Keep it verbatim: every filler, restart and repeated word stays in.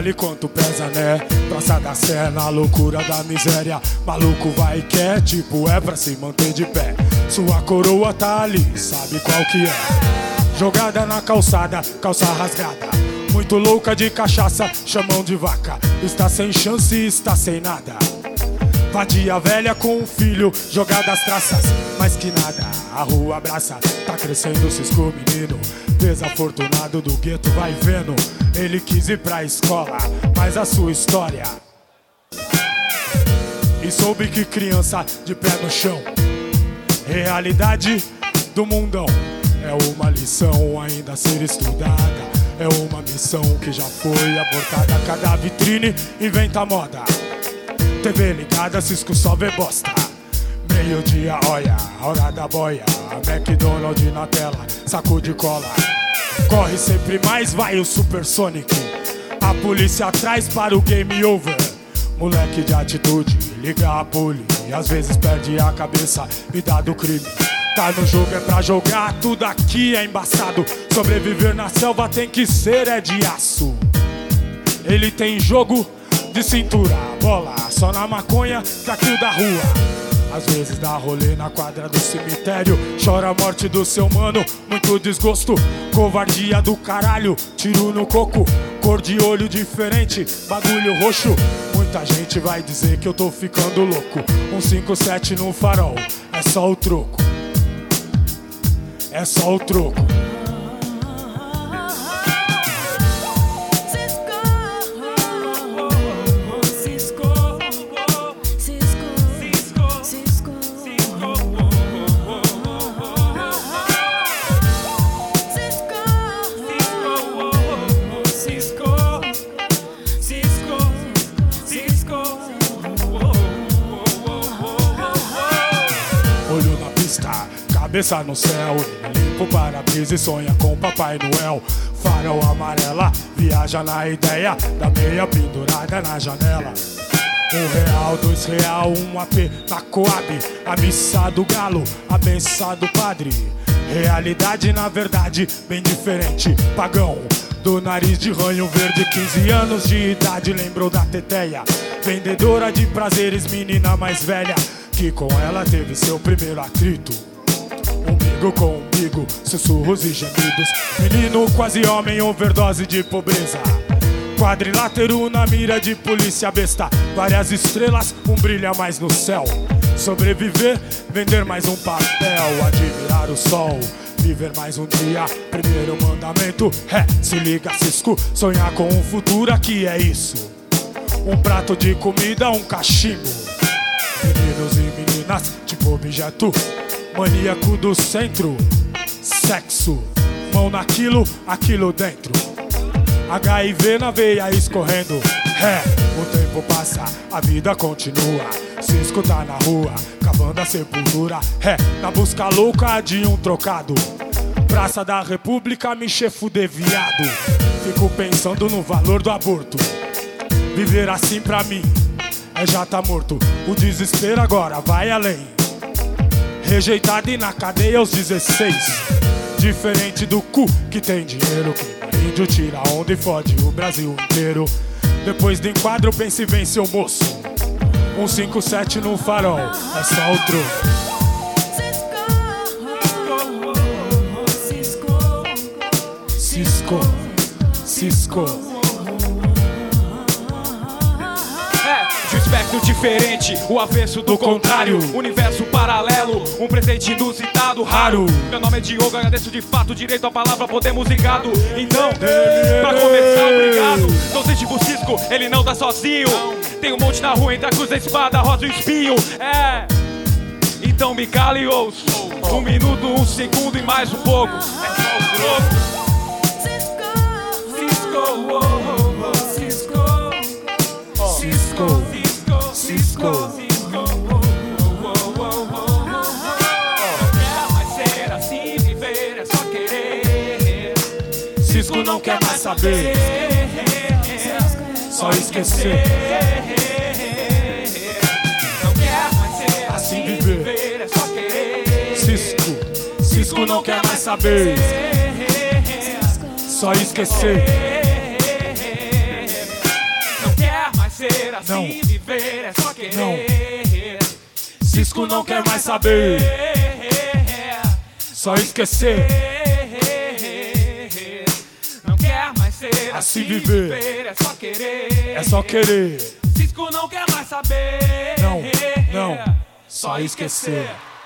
Olhe quanto pesa, né? Praça da Sé, na loucura da miséria. Maluco vai e quer, tipo, é pra se manter de pé. Sua coroa tá ali, sabe qual que é? Jogada na calçada, calça rasgada. Muito louca de cachaça, chamam de vaca. Está sem chance, está sem nada. Vadia velha com um filho, jogada as traças. Mais que nada, a rua abraça. Tá crescendo, cisco menino. Desafortunado do gueto vai vendo. Ele quis ir pra escola, mas a sua história. E soube que criança de pé no chão. Realidade do mundão. É uma lição ainda a ser estudada. É uma missão que já foi abortada. Cada vitrine inventa moda. T V ligada, Cisco só vê bosta. Meio dia, olha, a hora da boia. McDonald's na tela, saco de cola. Corre sempre mais, vai o Supersonic. A polícia atrás para o game over. Moleque de atitude, liga a poli. E às vezes perde a cabeça, vida do crime. Tá no jogo é pra jogar, tudo aqui é embaçado. Sobreviver na selva tem que ser é de aço. Ele tem jogo de cintura, bola só na maconha, caquinho da rua. Às vezes dá rolê na quadra do cemitério. Chora a morte do seu mano, muito desgosto. Covardia do caralho, tiro no coco. Cor de olho diferente, bagulho roxo. Muita gente vai dizer que eu tô ficando louco. Um cinco sete no farol, é só o troco. É só o troco. Olho na pista, cabeça no céu. Limpa o para-brisa e sonha com Papai Noel. Farol amarela, viaja na ideia da meia pendurada na janela. Um real, dois real, um A P na Coab. A missa do galo, a benção do padre. Realidade na verdade bem diferente. Pagão, do nariz de ranho verde, quinze anos de idade, lembrou da teteia. Vendedora de prazeres, menina mais velha, que com ela teve seu primeiro atrito. Umbigo com umbigo, sussurros e gemidos. Menino quase homem, overdose de pobreza. Quadrilátero na mira de polícia besta. Várias estrelas, um brilha mais no céu. Sobreviver, vender mais um papel. Admirar o sol, viver mais um dia. Primeiro mandamento é, se liga Cisco. Sonhar com um futuro, aqui é isso. Um prato de comida, um cachimbo. Meninos e meninas, tipo objeto. Maníaco do centro, sexo. Mão naquilo, aquilo dentro. H I V na veia escorrendo. É, o tempo passa, a vida continua. Cisco tá na rua, cavando a sepultura. É, na busca louca de um trocado. Praça da República, me chefo de viado. Fico pensando no valor do aborto. Viver assim pra mim é já tá morto. O desespero agora vai além. Rejeitado e na cadeia aos dezesseis. Diferente do cu que tem dinheiro, que índio tira onda e fode o Brasil inteiro. Depois do enquadro pense bem seu moço. Um cinco sete no farol, é só o troco. Cisco, Cisco. De um espectro diferente, o avesso do contrário. Universo paralelo, um presente inusitado, raro. Meu nome é Diogo, agradeço de fato o direito à palavra, poder musicado. Então, pra começar, obrigado. Não sei tipo Cisco, ele não tá sozinho. Tem um monte na rua entre a cruz, a espada, a rosa e o espinho. É, então me cala e ouço. Um minuto, um segundo e mais um pouco. É só o troco. Cisco, oh, oh, oh, Cisco. Cisco, Cisco. Cisco não quer mais saber, só esquecer. Não quer mais ser assim viver, é só querer. Cisco, Cisco não quer mais saber, só esquecer. Cisco não quer mais saber, só esquecer. Não quer mais ser assim viver, é só querer. É só querer. Cisco não quer mais saber, não, não, só esquecer.